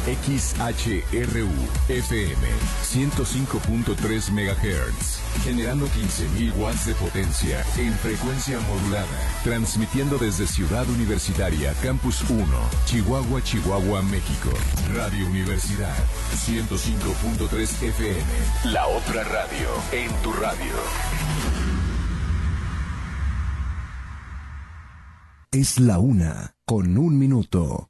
XHRU FM 105.3 MHz, generando 15.000 watts de potencia en frecuencia modulada, transmitiendo desde Ciudad Universitaria, Campus 1, Chihuahua, Chihuahua, México. Radio Universidad 105.3 FM, la otra radio en tu radio. Es la 1:01.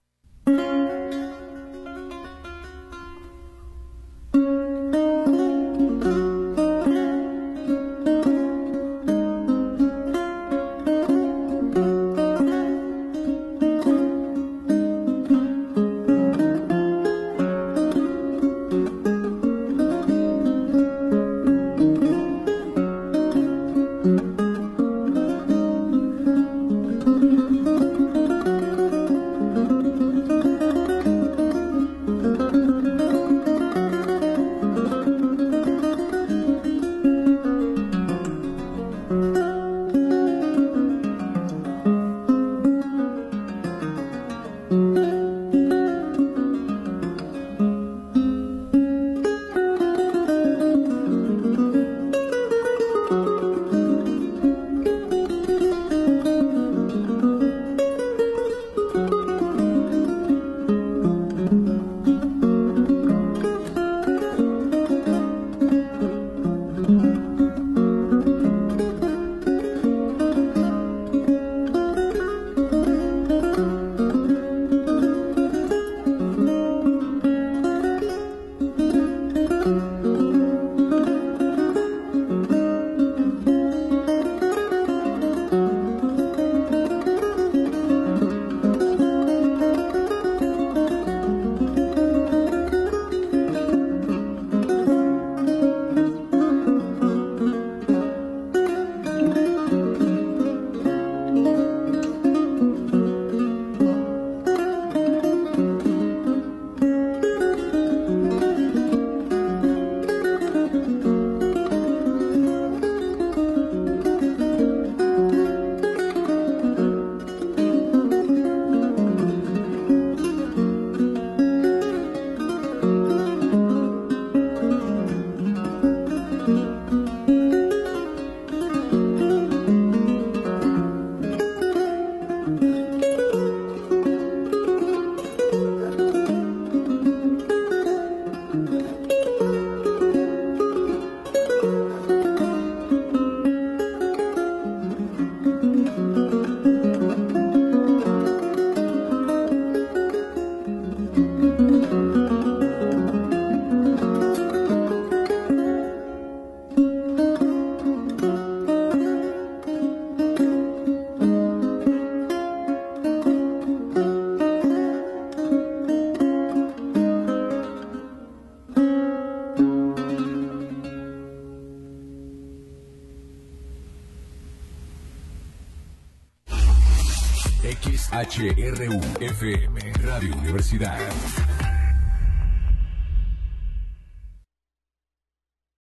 XHRU FM, Radio Universidad.